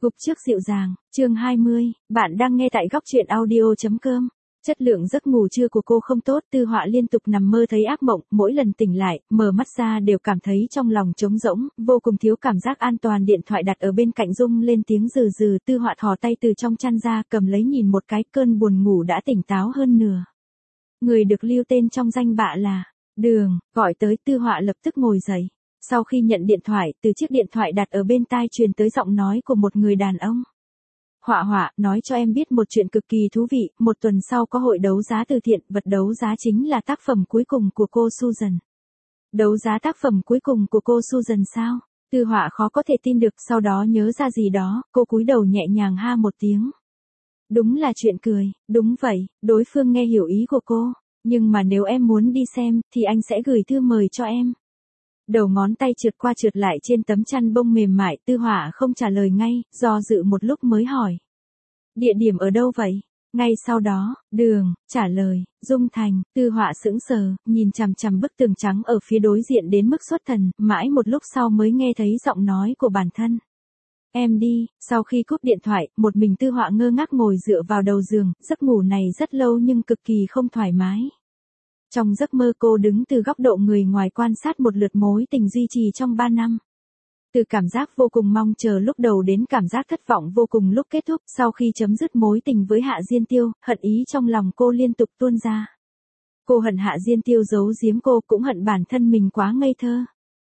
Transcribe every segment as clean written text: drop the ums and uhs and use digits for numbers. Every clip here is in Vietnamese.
Gục trước dịu dàng, chương 20, bạn đang nghe tại góc truyện audio.com. Chất lượng giấc ngủ trưa của cô không tốt, Tư Họa liên tục nằm mơ thấy ác mộng, mỗi lần tỉnh lại, mở mắt ra đều cảm thấy trong lòng trống rỗng, vô cùng thiếu cảm giác an toàn. Điện thoại đặt ở bên cạnh rung lên tiếng rừ rừ, Tư Họa thò tay từ trong chăn ra, cầm lấy nhìn một cái, cơn buồn ngủ đã tỉnh táo hơn nửa. Người được lưu tên trong danh bạ là Đường, gọi tới. Tư Họa lập tức ngồi dậy. Sau khi nhận điện thoại, từ chiếc điện thoại đặt ở bên tai truyền tới giọng nói của một người đàn ông. Họa Họa, nói cho em biết một chuyện cực kỳ thú vị, một tuần sau có hội đấu giá từ thiện, vật đấu giá chính là tác phẩm cuối cùng của cô Susan. Đấu giá tác phẩm cuối cùng của cô Susan sao? Tư Họa khó có thể tin được, sau đó nhớ ra gì đó, cô cúi đầu nhẹ nhàng ha một tiếng. Đúng là chuyện cười, đúng vậy, đối phương nghe hiểu ý của cô, nhưng mà nếu em muốn đi xem, thì anh sẽ gửi thư mời cho em. Đầu ngón tay trượt qua trượt lại trên tấm chăn bông mềm mại, Tư Họa không trả lời ngay, do dự một lúc mới hỏi. Địa điểm ở đâu vậy? Ngay sau đó, Đường, trả lời, Dung Thành. Tư Họa sững sờ, nhìn chằm chằm bức tường trắng ở phía đối diện đến mức xuất thần, mãi một lúc sau mới nghe thấy giọng nói của bản thân. Em đi. Sau khi cúp điện thoại, một mình Tư Họa ngơ ngác ngồi dựa vào đầu giường, giấc ngủ này rất lâu nhưng cực kỳ không thoải mái. Trong giấc mơ cô đứng từ góc độ người ngoài quan sát một lượt mối tình duy trì trong 3 năm. Từ cảm giác vô cùng mong chờ lúc đầu đến cảm giác thất vọng vô cùng lúc kết thúc. Sau khi chấm dứt mối tình với Hạ Diên Tiêu, hận ý trong lòng cô liên tục tuôn ra. Cô hận Hạ Diên Tiêu giấu giếm cô, cũng hận bản thân mình quá ngây thơ.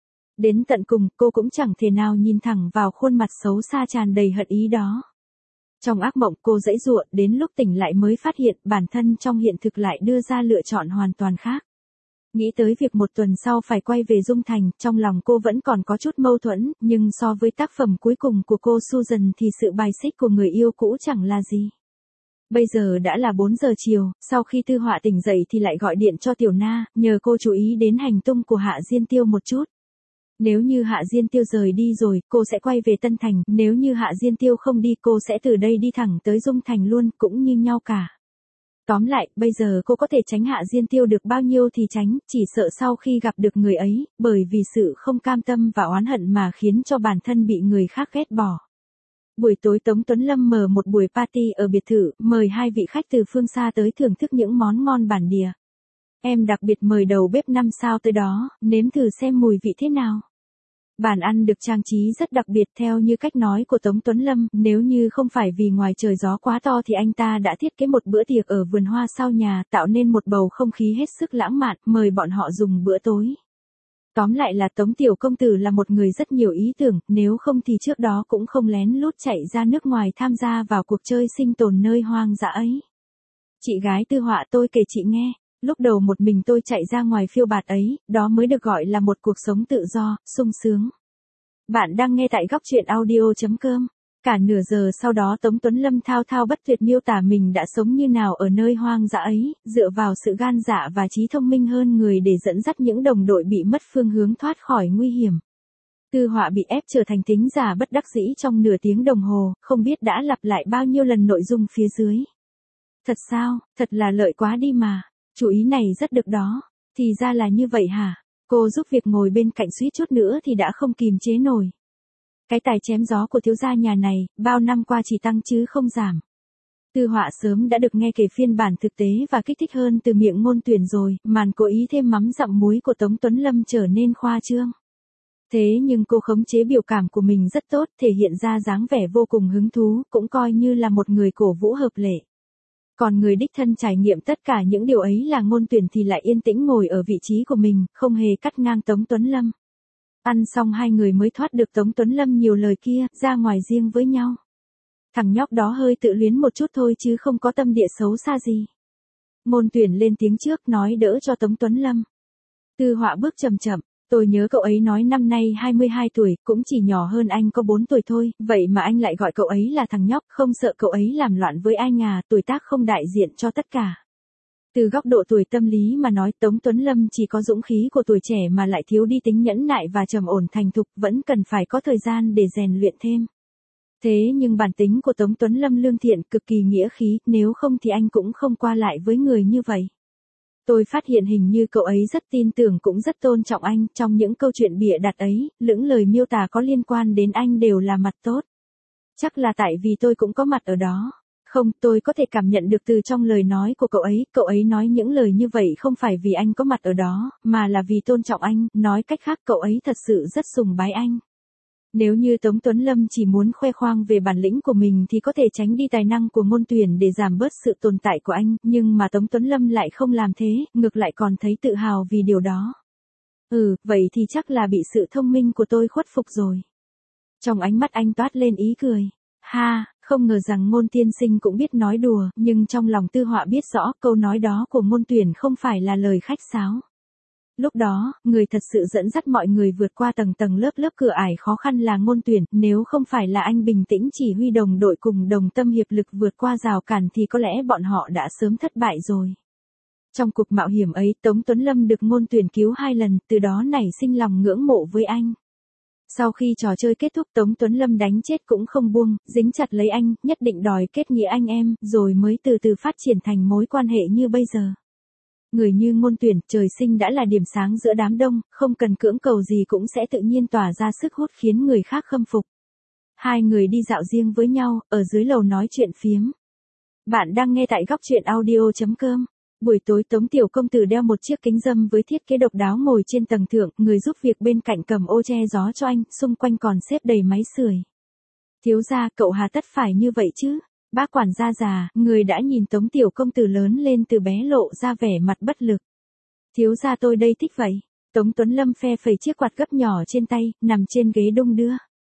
Đến tận cùng, cô cũng chẳng thể nào nhìn thẳng vào khuôn mặt xấu xa tràn đầy hận ý đó. Trong ác mộng cô giãy giụa, đến lúc tỉnh lại mới phát hiện bản thân trong hiện thực lại đưa ra lựa chọn hoàn toàn khác. Nghĩ tới việc một tuần sau phải quay về Dung Thành, trong lòng cô vẫn còn có chút mâu thuẫn, nhưng so với tác phẩm cuối cùng của cô Susan thì sự bài xích của người yêu cũ chẳng là gì. Bây giờ đã là 4 giờ chiều, sau khi Tư Họa tỉnh dậy thì lại gọi điện cho Tiểu Na, nhờ cô chú ý đến hành tung của Hạ Diên Tiêu một chút. Nếu như Hạ Diên Tiêu rời đi rồi, cô sẽ quay về Tân Thành, nếu như Hạ Diên Tiêu không đi, cô sẽ từ đây đi thẳng tới Dung Thành luôn, cũng như nhau cả. Tóm lại, bây giờ cô có thể tránh Hạ Diên Tiêu được bao nhiêu thì tránh, chỉ sợ sau khi gặp được người ấy, bởi vì sự không cam tâm và oán hận mà khiến cho bản thân bị người khác ghét bỏ. Buổi tối Tống Tuấn Lâm mở một buổi party ở biệt thự, mời 2 vị khách từ phương xa tới thưởng thức những món ngon bản địa. Em đặc biệt mời đầu bếp 5 sao tới đó, nếm thử xem mùi vị thế nào. Bàn ăn được trang trí rất đặc biệt theo như cách nói của Tống Tuấn Lâm, nếu như không phải vì ngoài trời gió quá to thì anh ta đã thiết kế một bữa tiệc ở vườn hoa sau nhà, tạo nên một bầu không khí hết sức lãng mạn, mời bọn họ dùng bữa tối. Tóm lại là Tống Tiểu Công Tử là một người rất nhiều ý tưởng, nếu không thì trước đó cũng không lén lút chạy ra nước ngoài tham gia vào cuộc chơi sinh tồn nơi hoang dã ấy. Chị gái Tư Họa, tôi kể chị nghe. Lúc đầu một mình tôi chạy ra ngoài phiêu bạt ấy, đó mới được gọi là một cuộc sống tự do, sung sướng. Bạn đang nghe tại góc truyện audio.com. Cả nửa giờ sau đó Tống Tuấn Lâm thao thao bất tuyệt miêu tả mình đã sống như nào ở nơi hoang dã ấy, dựa vào sự gan dạ và trí thông minh hơn người để dẫn dắt những đồng đội bị mất phương hướng thoát khỏi nguy hiểm. Tư Họa bị ép trở thành thính giả bất đắc dĩ trong nửa tiếng đồng hồ, không biết đã lặp lại bao nhiêu lần nội dung phía dưới. Thật sao, thật là lợi quá đi mà. Chủ ý này rất được đó. Thì ra là như vậy hả? Cô giúp việc ngồi bên cạnh suýt chút nữa thì đã không kìm chế nổi. Cái tài chém gió của thiếu gia nhà này, bao năm qua chỉ tăng chứ không giảm. Tư Họa sớm đã được nghe kể phiên bản thực tế và kích thích hơn từ miệng Ngôn Tuyển rồi, màn cố ý thêm mắm dặm muối của Tống Tuấn Lâm trở nên khoa trương. Thế nhưng cô khống chế biểu cảm của mình rất tốt, thể hiện ra dáng vẻ vô cùng hứng thú, cũng coi như là một người cổ vũ hợp lệ. Còn người đích thân trải nghiệm tất cả những điều ấy là Ngôn Tuyển thì lại yên tĩnh ngồi ở vị trí của mình, không hề cắt ngang Tống Tuấn Lâm. Ăn xong hai người mới thoát được Tống Tuấn Lâm nhiều lời kia, ra ngoài riêng với nhau. Thằng nhóc đó hơi tự luyến một chút thôi chứ không có tâm địa xấu xa gì. Ngôn Tuyển lên tiếng trước nói đỡ cho Tống Tuấn Lâm. Tư Họa bước chậm chậm. Tôi nhớ cậu ấy nói năm nay 22 tuổi, cũng chỉ nhỏ hơn anh có 4 tuổi thôi, vậy mà anh lại gọi cậu ấy là thằng nhóc, không sợ cậu ấy làm loạn với anh à, tuổi tác không đại diện cho tất cả. Từ góc độ tuổi tâm lý mà nói, Tống Tuấn Lâm chỉ có dũng khí của tuổi trẻ mà lại thiếu đi tính nhẫn nại và trầm ổn thành thục, vẫn cần phải có thời gian để rèn luyện thêm. Thế nhưng bản tính của Tống Tuấn Lâm lương thiện, cực kỳ nghĩa khí, nếu không thì anh cũng không qua lại với người như vậy. Tôi phát hiện hình như cậu ấy rất tin tưởng cũng rất tôn trọng anh, trong những câu chuyện bịa đặt ấy, những lời miêu tả có liên quan đến anh đều là mặt tốt. Chắc là tại vì tôi cũng có mặt ở đó. Không, tôi có thể cảm nhận được từ trong lời nói của cậu ấy nói những lời như vậy không phải vì anh có mặt ở đó, mà là vì tôn trọng anh, nói cách khác cậu ấy thật sự rất sùng bái anh. Nếu như Tống Tuấn Lâm chỉ muốn khoe khoang về bản lĩnh của mình thì có thể tránh đi tài năng của Ngôn Tuyển để giảm bớt sự tồn tại của anh, nhưng mà Tống Tuấn Lâm lại không làm thế, ngược lại còn thấy tự hào vì điều đó. Vậy thì chắc là bị sự thông minh của tôi khuất phục rồi. Trong ánh mắt anh toát lên ý cười. Ha, không ngờ rằng Ngôn tiên sinh cũng biết nói đùa, nhưng trong lòng Tư Họa biết rõ câu nói đó của Ngôn Tuyển không phải là lời khách sáo. Lúc đó, người thật sự dẫn dắt mọi người vượt qua tầng tầng lớp lớp cửa ải khó khăn là Ngôn Tuyển, nếu không phải là anh bình tĩnh chỉ huy đồng đội cùng đồng tâm hiệp lực vượt qua rào cản thì có lẽ bọn họ đã sớm thất bại rồi. Trong cuộc mạo hiểm ấy, Tống Tuấn Lâm được Ngôn Tuyển cứu 2 lần, từ đó nảy sinh lòng ngưỡng mộ với anh. Sau khi trò chơi kết thúc Tống Tuấn Lâm đánh chết cũng không buông, dính chặt lấy anh, nhất định đòi kết nghĩa anh em, rồi mới từ từ phát triển thành mối quan hệ như bây giờ. Người như Ngôn Tuyển, trời sinh đã là điểm sáng giữa đám đông, không cần cưỡng cầu gì cũng sẽ tự nhiên tỏa ra sức hút khiến người khác khâm phục. Hai người đi dạo riêng với nhau, ở dưới lầu nói chuyện phiếm. Bạn đang nghe tại góc truyện audio.com. Buổi tối Tống tiểu công tử đeo một chiếc kính râm với thiết kế độc đáo ngồi trên tầng thượng, người giúp việc bên cạnh cầm ô che gió cho anh, xung quanh còn xếp đầy máy sưởi. Thiếu gia, cậu hà tất phải như vậy chứ? Bác quản gia già, người đã nhìn Tống tiểu công tử lớn lên từ bé lộ ra vẻ mặt bất lực. Thiếu gia tôi đây thích vậy. Tống Tuấn Lâm phe phẩy chiếc quạt gấp nhỏ trên tay, nằm trên ghế đung đưa.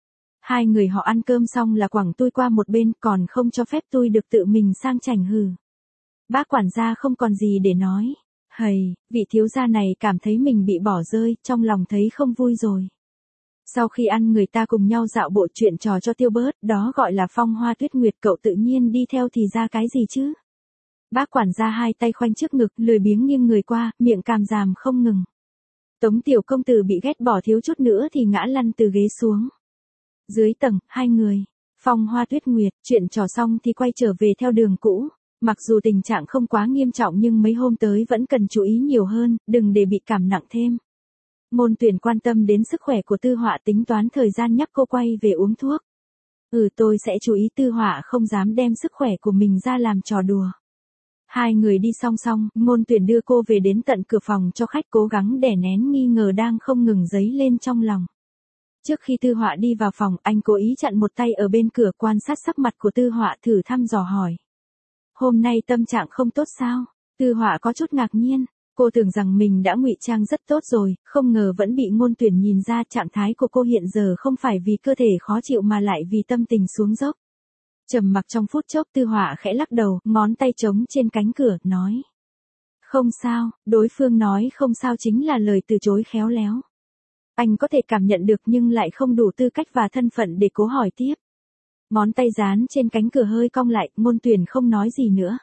Hai người họ ăn cơm xong là quẳng tôi qua một bên, còn không cho phép tôi được tự mình sang chảnh hừ. Bác quản gia không còn gì để nói. Hầy, vị thiếu gia này cảm thấy mình bị bỏ rơi, trong lòng thấy không vui rồi. Sau khi ăn người ta cùng nhau dạo bộ chuyện trò cho tiêu bớt, đó gọi là phong hoa tuyết nguyệt, cậu tự nhiên đi theo thì ra cái gì chứ? Bác quản gia hai tay khoanh trước ngực, lười biếng nghiêng người qua, miệng càm ràm không ngừng. Tống tiểu công tử bị ghét bỏ thiếu chút nữa thì ngã lăn từ ghế xuống. Dưới tầng, hai người. Phong hoa tuyết nguyệt, chuyện trò xong thì quay trở về theo đường cũ. Mặc dù tình trạng không quá nghiêm trọng nhưng mấy hôm tới vẫn cần chú ý nhiều hơn, đừng để bị cảm nặng thêm. Ngôn Tuyển quan tâm đến sức khỏe của Tư Họa, tính toán thời gian nhắc cô quay về uống thuốc. Tôi sẽ chú ý. Tư Họa không dám đem sức khỏe của mình ra làm trò đùa. Hai người đi song song, Ngôn Tuyển đưa cô về đến tận cửa phòng cho khách, cố gắng đè nén nghi ngờ đang không ngừng dấy lên trong lòng. Trước khi Tư Họa đi vào phòng, anh cố ý chặn một tay ở bên cửa, quan sát sắc mặt của Tư Họa, thử thăm dò hỏi. Hôm nay tâm trạng không tốt sao? Tư Họa có chút ngạc nhiên. Cô tưởng rằng mình đã ngụy trang rất tốt rồi, không ngờ vẫn bị Ngôn Tuyển nhìn ra. Trạng thái của cô hiện giờ không phải vì cơ thể khó chịu mà lại vì tâm tình xuống dốc. Trầm mặc trong phút chốc, Tư Họa khẽ lắc đầu, ngón tay trống trên cánh cửa, nói. Không sao. Đối phương nói không sao chính là lời từ chối khéo léo. Anh có thể cảm nhận được nhưng lại không đủ tư cách và thân phận để cố hỏi tiếp. Ngón tay dán trên cánh cửa hơi cong lại, Ngôn Tuyển không nói gì nữa.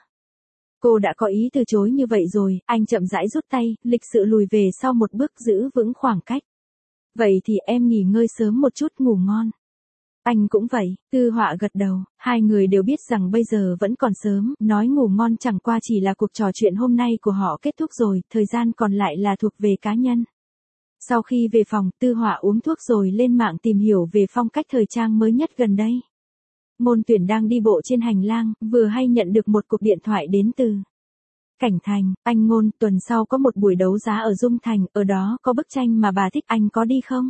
Cô đã có ý từ chối như vậy rồi, anh chậm rãi rút tay, lịch sự lùi về sau một bước, giữ vững khoảng cách. Vậy thì em nghỉ ngơi sớm một chút, ngủ ngon. Anh cũng vậy. Tư Họa gật đầu, hai người đều biết rằng bây giờ vẫn còn sớm, nói ngủ ngon chẳng qua chỉ là cuộc trò chuyện hôm nay của họ kết thúc rồi, thời gian còn lại là thuộc về cá nhân. Sau khi về phòng, Tư Họa uống thuốc rồi lên mạng tìm hiểu về phong cách thời trang mới nhất gần đây. Ngôn Tuyển đang đi bộ trên hành lang, vừa hay nhận được một cuộc điện thoại đến từ Cảnh Thành. Anh Ngôn, tuần sau có một buổi đấu giá ở Dung Thành, ở đó có bức tranh mà bà thích, anh có đi không?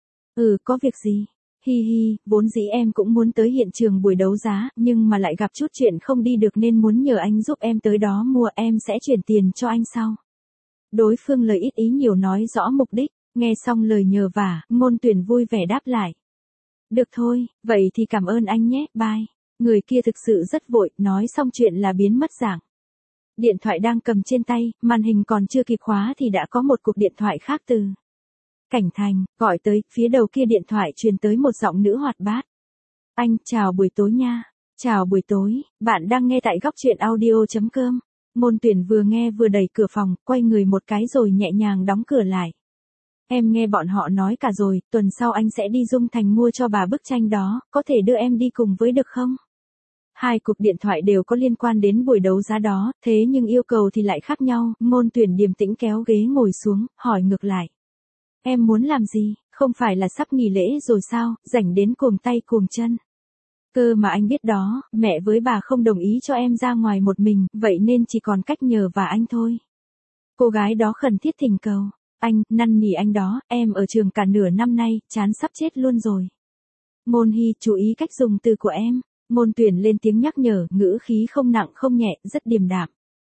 Có việc gì? Hi hi, vốn dĩ em cũng muốn tới hiện trường buổi đấu giá, nhưng mà lại gặp chút chuyện không đi được nên muốn nhờ anh giúp em tới đó mua, em sẽ chuyển tiền cho anh sau. Đối phương lời ít ý nhiều nói rõ mục đích, nghe xong lời nhờ vả, Ngôn Tuyển vui vẻ đáp lại. Được thôi, vậy thì cảm ơn anh nhé, bye. Người kia thực sự rất vội, nói xong chuyện là biến mất dạng. Điện thoại đang cầm trên tay, màn hình còn chưa kịp khóa thì đã có một cuộc điện thoại khác từ Cảnh Thành, gọi tới, phía đầu kia điện thoại truyền tới một giọng nữ hoạt bát. Anh, chào buổi tối nha. Chào buổi tối, bạn đang nghe tại góc truyện audio.com. Ngôn Tuyển vừa nghe vừa đẩy cửa phòng, quay người một cái rồi nhẹ nhàng đóng cửa lại. Em nghe bọn họ nói cả rồi, tuần sau anh sẽ đi Dung Thành mua cho bà bức tranh đó, có thể đưa em đi cùng với được không? Hai cuộc điện thoại đều có liên quan đến buổi đấu giá đó, thế nhưng yêu cầu thì lại khác nhau. Ngôn Tuyển điềm tĩnh kéo ghế ngồi xuống, hỏi ngược lại. Em muốn làm gì, không phải là sắp nghỉ lễ rồi sao, rảnh đến cuồng tay cuồng chân. Cơ mà anh biết đó, mẹ với bà không đồng ý cho em ra ngoài một mình, vậy nên chỉ còn cách nhờ và anh thôi. Cô gái đó khẩn thiết thỉnh cầu. Anh, năn nỉ anh đó, em ở trường cả nửa năm nay, chán sắp chết luôn rồi. Ngôn Hy, chú ý cách dùng từ của em. Ngôn Tuyển lên tiếng nhắc nhở, ngữ khí không nặng không nhẹ, rất điềm đạm.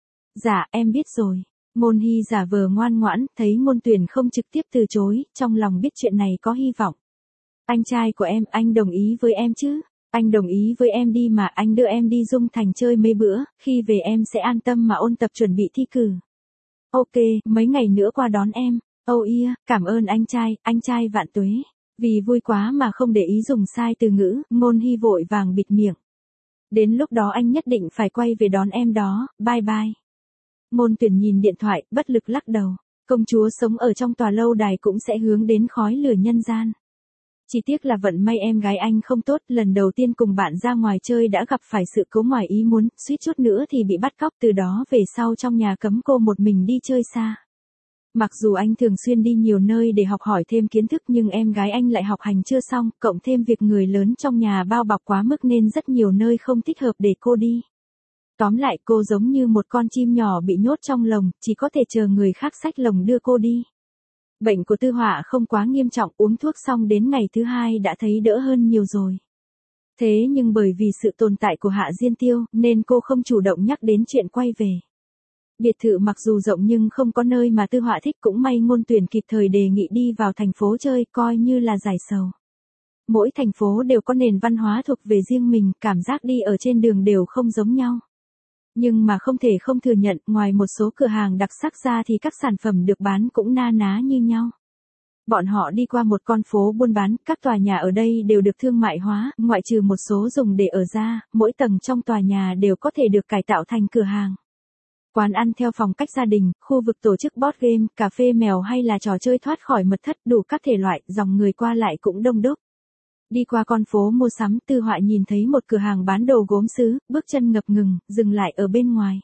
Dạ, em biết rồi. Ngôn Hy giả vờ ngoan ngoãn, thấy Ngôn Tuyển không trực tiếp từ chối, trong lòng biết chuyện này có hy vọng. Anh trai của em, anh đồng ý với em chứ? Anh đồng ý với em đi mà, anh đưa em đi Dung Thành chơi mấy bữa, khi về em sẽ an tâm mà ôn tập chuẩn bị thi cử. Ok, mấy ngày nữa qua đón em. Oh yeah, cảm ơn anh trai vạn tuế. Vì vui quá mà không để ý dùng sai từ ngữ, Ngôn Hy vội vàng bịt miệng. Đến lúc đó anh nhất định phải quay về đón em đó, bye bye. Ngôn Tuyển nhìn điện thoại, bất lực lắc đầu. Công chúa sống ở trong tòa lâu đài cũng sẽ hướng đến khói lửa nhân gian. Chỉ tiếc là vận may em gái anh không tốt, lần đầu tiên cùng bạn ra ngoài chơi đã gặp phải sự cố ngoài ý muốn, suýt chút nữa thì bị bắt cóc, từ đó về sau trong nhà cấm cô một mình đi chơi xa. Mặc dù anh thường xuyên đi nhiều nơi để học hỏi thêm kiến thức nhưng em gái anh lại học hành chưa xong, cộng thêm việc người lớn trong nhà bao bọc quá mức nên rất nhiều nơi không thích hợp để cô đi. Tóm lại cô giống như một con chim nhỏ bị nhốt trong lồng, chỉ có thể chờ người khác xách lồng đưa cô đi. Bệnh của Tư Họa không quá nghiêm trọng, uống thuốc xong đến ngày thứ 2 đã thấy đỡ hơn nhiều rồi. Thế nhưng bởi vì sự tồn tại của Hạ Diên Tiêu, nên cô không chủ động nhắc đến chuyện quay về. Biệt thự mặc dù rộng nhưng không có nơi mà Tư Họa thích, cũng may Ngôn Tuyển kịp thời đề nghị đi vào thành phố chơi, coi như là giải sầu. Mỗi thành phố đều có nền văn hóa thuộc về riêng mình, cảm giác đi ở trên đường đều không giống nhau. Nhưng mà không thể không thừa nhận, ngoài một số cửa hàng đặc sắc ra thì các sản phẩm được bán cũng na ná như nhau. Bọn họ đi qua một con phố buôn bán, các tòa nhà ở đây đều được thương mại hóa, ngoại trừ một số dùng để ở ra, mỗi tầng trong tòa nhà đều có thể được cải tạo thành cửa hàng. Quán ăn theo phong cách gia đình, khu vực tổ chức board game, cà phê mèo hay là trò chơi thoát khỏi mật thất, đủ các thể loại, dòng người qua lại cũng đông đúc. Đi qua con phố mua sắm, Tư Họa nhìn thấy một cửa hàng bán đồ gốm sứ, bước chân ngập ngừng, dừng lại ở bên ngoài.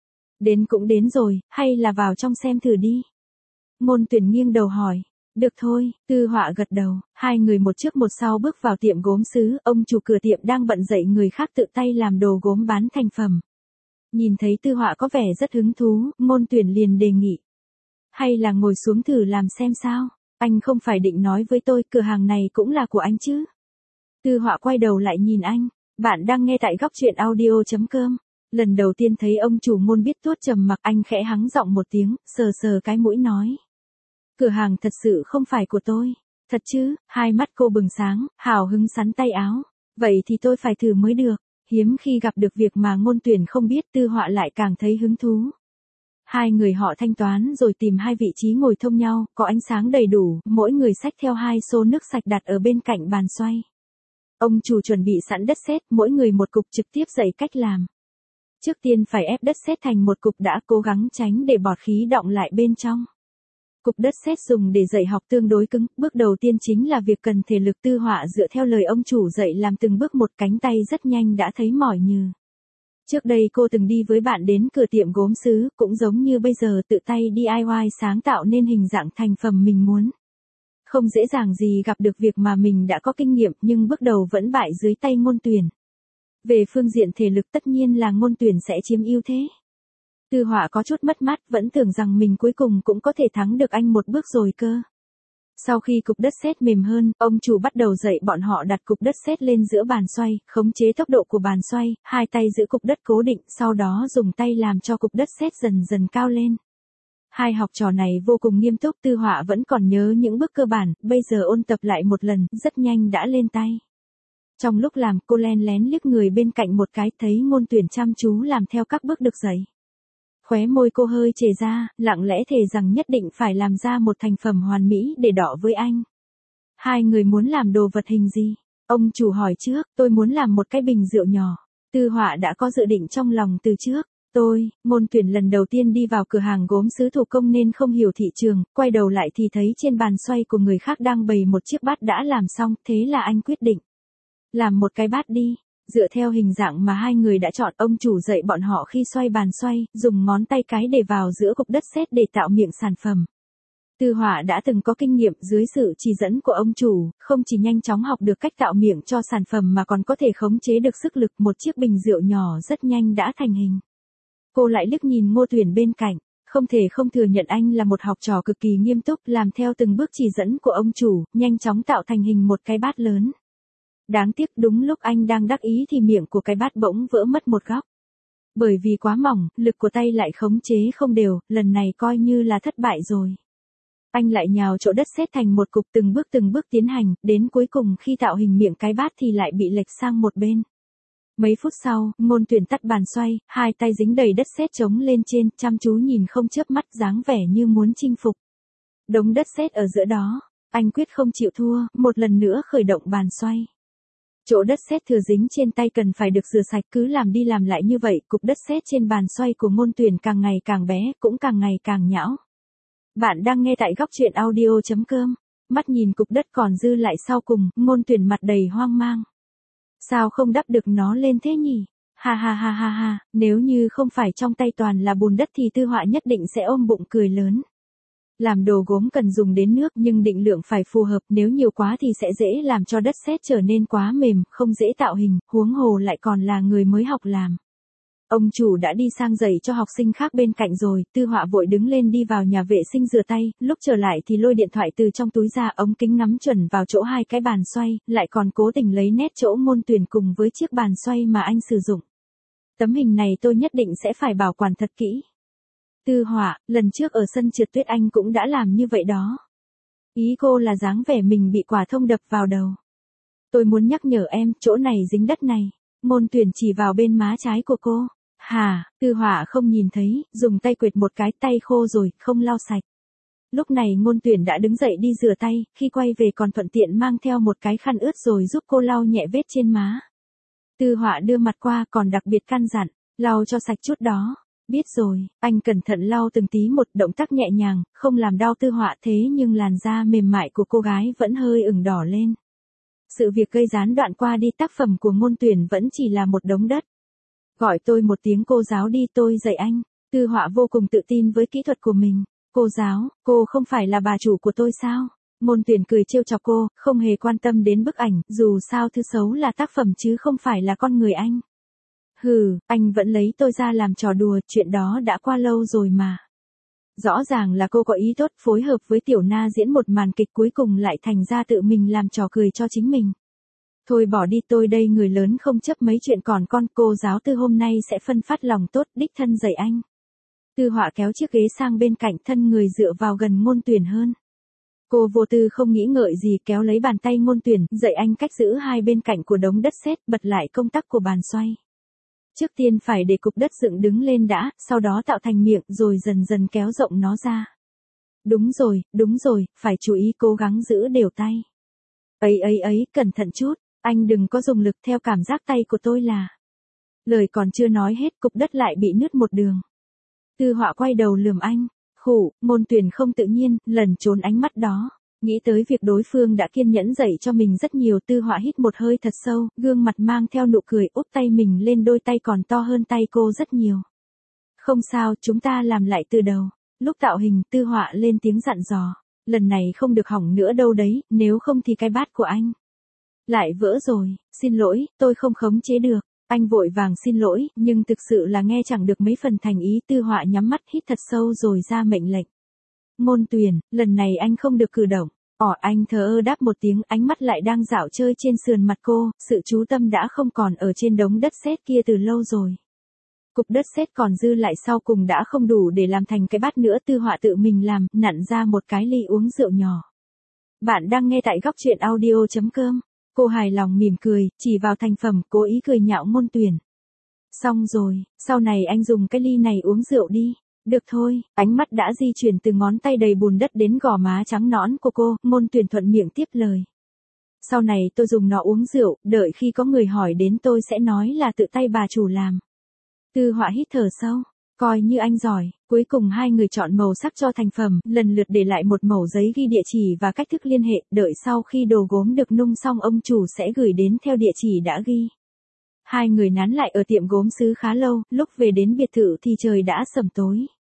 Đến cũng đến rồi, hay là vào trong xem thử đi. Ngôn Tuyển nghiêng đầu hỏi. Được thôi, Tư Họa gật đầu, hai người một trước một sau bước vào tiệm gốm sứ, ông chủ cửa tiệm đang bận dạy người khác tự tay làm đồ gốm bán thành phẩm. Nhìn thấy Tư Họa có vẻ rất hứng thú, Ngôn Tuyển liền đề nghị. Hay là ngồi xuống thử làm xem sao, anh không phải định nói với tôi cửa hàng này cũng là của anh chứ? Tư Họa quay đầu lại nhìn anh, bạn đang nghe tại góc truyện audio.com. Lần đầu tiên thấy ông chủ Ngôn biết tuốt trầm mặc, anh khẽ hắng giọng một tiếng, sờ sờ cái mũi nói. Cửa hàng thật sự không phải của tôi. Thật chứ? Hai mắt cô bừng sáng, hào hứng sắn tay áo. Vậy thì tôi phải thử mới được. Hiếm khi gặp được việc mà Ngôn Tuyển không biết, Tư Họa lại càng thấy hứng thú. Hai người họ thanh toán rồi tìm hai vị trí ngồi thông nhau, có ánh sáng đầy đủ, mỗi người xách theo 2 xô nước sạch đặt ở bên cạnh bàn xoay. Ông chủ chuẩn bị sẵn đất sét, mỗi người một cục, trực tiếp dạy cách làm. Trước tiên phải ép đất sét thành một cục đã, cố gắng tránh để bọt khí đọng lại bên trong. Cục đất sét dùng để dạy học tương đối cứng, bước đầu tiên chính là việc cần thể lực. Tư Họa dựa theo lời ông chủ dạy làm từng bước một, cánh tay rất nhanh đã thấy mỏi nhừ. Trước đây cô từng đi với bạn đến cửa tiệm gốm sứ, cũng giống như bây giờ tự tay DIY sáng tạo nên hình dạng thành phẩm mình muốn. Không dễ dàng gì gặp được việc mà mình đã có kinh nghiệm, nhưng bước đầu vẫn bại dưới tay Ngôn Tuyển. Về phương diện thể lực tất nhiên là Ngôn Tuyển sẽ chiếm ưu thế. Tư Họa có chút mất mát, vẫn tưởng rằng mình cuối cùng cũng có thể thắng được anh một bước rồi cơ. Sau khi cục đất sét mềm hơn, ông chủ bắt đầu dạy bọn họ đặt cục đất sét lên giữa bàn xoay, khống chế tốc độ của bàn xoay, hai tay giữ cục đất cố định, sau đó dùng tay làm cho cục đất sét dần dần cao lên. Hai học trò này vô cùng nghiêm túc, Tư Họa vẫn còn nhớ những bước cơ bản, bây giờ ôn tập lại một lần, rất nhanh đã lên tay. Trong lúc làm, cô len lén liếc người bên cạnh một cái, thấy Ngôn Tuyển chăm chú làm theo các bước được dạy. Khóe môi cô hơi chề ra, lặng lẽ thề rằng nhất định phải làm ra một thành phẩm hoàn mỹ để đọ với anh. Hai người muốn làm đồ vật hình gì? Ông chủ hỏi trước, tôi muốn làm một cái bình rượu nhỏ. Tư Họa đã có dự định trong lòng từ trước. Ngôn Tuyển lần đầu tiên đi vào cửa hàng gốm sứ thủ công nên không hiểu thị trường, quay đầu lại thì thấy trên bàn xoay của người khác đang bày một chiếc bát đã làm xong, thế là anh quyết định. Làm một cái bát đi. Dựa theo hình dạng mà hai người đã chọn, ông chủ dạy bọn họ khi xoay bàn xoay, dùng ngón tay cái để vào giữa cục đất sét để tạo miệng sản phẩm. Tư Họa đã từng có kinh nghiệm dưới sự chỉ dẫn của ông chủ, không chỉ nhanh chóng học được cách tạo miệng cho sản phẩm mà còn có thể khống chế được sức lực, một chiếc bình rượu nhỏ rất nhanh đã thành hình. Cô lại liếc nhìn Ngô Tuyển bên cạnh, không thể không thừa nhận anh là một học trò cực kỳ nghiêm túc, làm theo từng bước chỉ dẫn của ông chủ, nhanh chóng tạo thành hình một cái bát lớn. Đáng tiếc đúng lúc anh đang đắc ý thì miệng của cái bát bỗng vỡ mất một góc. Bởi vì quá mỏng, lực của tay lại khống chế không đều, lần này coi như là thất bại rồi. Anh lại nhào chỗ đất sét thành một cục, từng bước tiến hành, đến cuối cùng khi tạo hình miệng cái bát thì lại bị lệch sang một bên. Mấy phút sau, Ngôn Tuyển tắt bàn xoay, hai tay dính đầy đất sét chống lên trên, chăm chú nhìn không chớp mắt, dáng vẻ như muốn chinh phục đống đất sét ở giữa đó. Anh quyết không chịu thua, một lần nữa khởi động bàn xoay. Chỗ đất sét thừa dính trên tay cần phải được rửa sạch, cứ làm đi làm lại như vậy, cục đất sét trên bàn xoay của Ngôn Tuyển càng ngày càng bé, cũng càng ngày càng nhão. Bạn đang nghe tại góc truyện audio.com. Mắt nhìn cục đất còn dư lại sau cùng, Ngôn Tuyển mặt đầy hoang mang. Sao không đắp được nó lên thế nhỉ? Ha ha ha ha ha, nếu như không phải trong tay toàn là bùn đất thì Tư Họa nhất định sẽ ôm bụng cười lớn. Làm đồ gốm cần dùng đến nước nhưng định lượng phải phù hợp, nếu nhiều quá thì sẽ dễ làm cho đất sét trở nên quá mềm, không dễ tạo hình, huống hồ lại còn là người mới học làm. Ông chủ đã đi sang dạy cho học sinh khác bên cạnh rồi, Tư Họa vội đứng lên đi vào nhà vệ sinh rửa tay, lúc trở lại thì lôi điện thoại từ trong túi ra, ống kính ngắm chuẩn vào chỗ hai cái bàn xoay, lại còn cố tình lấy nét chỗ Ngôn Tuyển cùng với chiếc bàn xoay mà anh sử dụng. Tấm hình này tôi nhất định sẽ phải bảo quản thật kỹ. Tư Họa, lần trước ở sân trượt tuyết anh cũng đã làm như vậy đó. Ý cô là dáng vẻ mình bị quả thông đập vào đầu. Tôi muốn nhắc nhở em, chỗ này dính đất này. Ngôn Tuyển chỉ vào bên má trái của cô. Hả, Tư Họa không nhìn thấy, dùng tay quệt một cái, tay khô rồi, không lau sạch. Lúc này Ngôn Tuyển đã đứng dậy đi rửa tay, khi quay về còn thuận tiện mang theo một cái khăn ướt rồi giúp cô lau nhẹ vết trên má. Tư Họa đưa mặt qua còn đặc biệt căn dặn, lau cho sạch chút đó. Biết rồi, anh cẩn thận lau từng tí một, động tác nhẹ nhàng, không làm đau Tư Họa, thế nhưng làn da mềm mại của cô gái vẫn hơi ửng đỏ lên. Sự việc gây gián đoạn qua đi, tác phẩm của Ngôn Tuyển vẫn chỉ là một đống đất. Gọi tôi một tiếng cô giáo đi, tôi dạy anh. Tư Họa vô cùng tự tin với kỹ thuật của mình. Cô giáo, cô không phải là bà chủ của tôi sao? Ngôn Tuyển cười trêu chọc cô, không hề quan tâm đến bức ảnh, dù sao thứ xấu là tác phẩm chứ không phải là con người anh. Hừ, anh vẫn lấy tôi ra làm trò đùa, chuyện đó đã qua lâu rồi mà. Rõ ràng là cô có ý tốt, phối hợp với Tiểu Na diễn một màn kịch, cuối cùng lại thành ra tự mình làm trò cười cho chính mình. Thôi bỏ đi, tôi đây người lớn không chấp mấy chuyện còn con, cô giáo Tư hôm nay sẽ phân phát lòng tốt, đích thân dạy anh. Tư Họa kéo chiếc ghế sang bên cạnh, thân người dựa vào gần Ngôn Tuyển hơn. Cô vô tư không nghĩ ngợi gì kéo lấy bàn tay Ngôn Tuyển, dạy anh cách giữ hai bên cạnh của đống đất sét, bật lại công tắc của bàn xoay. Trước tiên phải để cục đất dựng đứng lên đã, sau đó tạo thành miệng rồi dần dần kéo rộng nó ra. Đúng rồi, phải chú ý cố gắng giữ đều tay. Ấy, cẩn thận chút, anh đừng có dùng lực, theo cảm giác tay của tôi là. Lời còn chưa nói hết, cục đất lại bị nứt một đường. Tư Họa quay đầu lườm anh, khụ, Ngôn Tuyển không tự nhiên, lẩn trốn ánh mắt đó. Nghĩ tới việc đối phương đã kiên nhẫn dạy cho mình rất nhiều, Tư Họa hít một hơi thật sâu, gương mặt mang theo nụ cười, úp tay mình lên đôi tay còn to hơn tay cô rất nhiều. Không sao, chúng ta làm lại từ đầu. Lúc tạo hình, Tư Họa lên tiếng dặn dò. Lần này không được hỏng nữa đâu đấy, nếu không thì cái bát của anh lại vỡ rồi, xin lỗi, tôi không khống chế được. Anh vội vàng xin lỗi, nhưng thực sự là nghe chẳng được mấy phần thành ý. Tư Họa nhắm mắt hít thật sâu rồi ra mệnh lệnh. Ngôn Tuyển, lần này anh không được cử động. Anh thờ ơ đáp một tiếng, ánh mắt lại đang dạo chơi trên sườn mặt cô, sự chú tâm đã không còn ở trên đống đất sét kia từ lâu rồi. Cục đất sét còn dư lại sau cùng đã không đủ để làm thành cái bát nữa, Tư Họa tự mình làm, nặn ra một cái ly uống rượu nhỏ. Bạn đang nghe tại góc truyện audio.com. Cô hài lòng mỉm cười, chỉ vào thành phẩm, cố ý cười nhạo Ngôn Tuyển. Xong rồi, sau này anh dùng cái ly này uống rượu đi. Được thôi, ánh mắt đã di chuyển từ ngón tay đầy bùn đất đến gò má trắng nõn của cô, Ngôn Tuyển thuận miệng tiếp lời. Sau này tôi dùng nó uống rượu, đợi khi có người hỏi đến tôi sẽ nói là tự tay bà chủ làm. Tư Họa hít thở sâu, coi như anh giỏi. Cuối cùng hai người chọn màu sắc cho thành phẩm, lần lượt để lại một mẩu giấy ghi địa chỉ và cách thức liên hệ, đợi sau khi đồ gốm được nung xong ông chủ sẽ gửi đến theo địa chỉ đã ghi. Hai người nán lại ở tiệm gốm sứ khá lâu, lúc về đến biệt thự thì trời đã sẩm tối.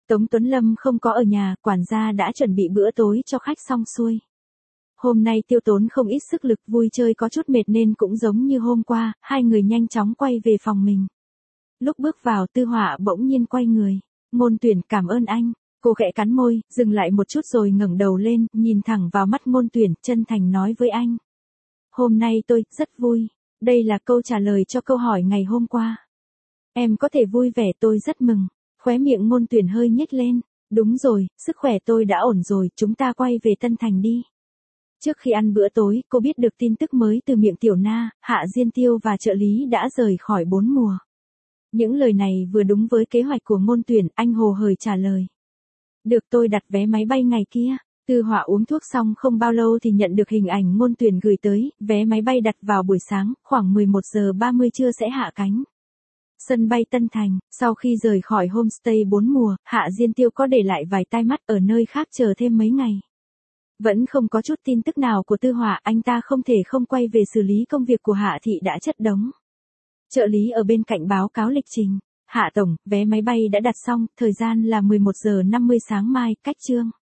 Tống Tuấn Lâm không có ở nhà, quản gia đã chuẩn bị bữa tối cho khách xong xuôi. Hôm nay tiêu tốn không ít sức lực, vui chơi có chút mệt nên cũng giống như hôm qua, hai người nhanh chóng quay về phòng mình. Lúc bước vào, Tư Họa bỗng nhiên quay người. Ngôn Tuyển, cảm ơn anh. Cô khẽ cắn môi, dừng lại một chút rồi ngẩng đầu lên, nhìn thẳng vào mắt Ngôn Tuyển, chân thành nói với anh. Hôm nay tôi rất vui. Đây là câu trả lời cho câu hỏi ngày hôm qua. Em có thể vui vẻ, tôi rất mừng. Khóe miệng Ngôn Tuyển hơi nhếch lên. Đúng rồi, sức khỏe tôi đã ổn rồi, chúng ta quay về Tân Thành đi. Trước khi ăn bữa tối, cô biết được tin tức mới từ miệng Tiểu Na, Hạ Diên Tiêu và trợ lý đã rời khỏi 4 mùa. Những lời này vừa đúng với kế hoạch của Ngôn Tuyển, anh hồ hởi trả lời. Được, tôi đặt vé máy bay ngày kia. Tư Họa uống thuốc xong không bao lâu thì nhận được hình ảnh Ngôn Tuyển gửi tới, vé máy bay đặt vào buổi sáng, khoảng 11 giờ 30 trưa sẽ hạ cánh. Sân bay Tân Thành, sau khi rời khỏi homestay 4 mùa, Hạ Diên Tiêu có để lại vài tai mắt ở nơi khác chờ thêm mấy ngày. Vẫn không có chút tin tức nào của Tư Họa, anh ta không thể không quay về xử lý công việc của Hạ Thị đã chất đống. Trợ lý ở bên cạnh báo cáo lịch trình. Hạ tổng, vé máy bay đã đặt xong, thời gian là 11 giờ 50 sáng mai, cách chương.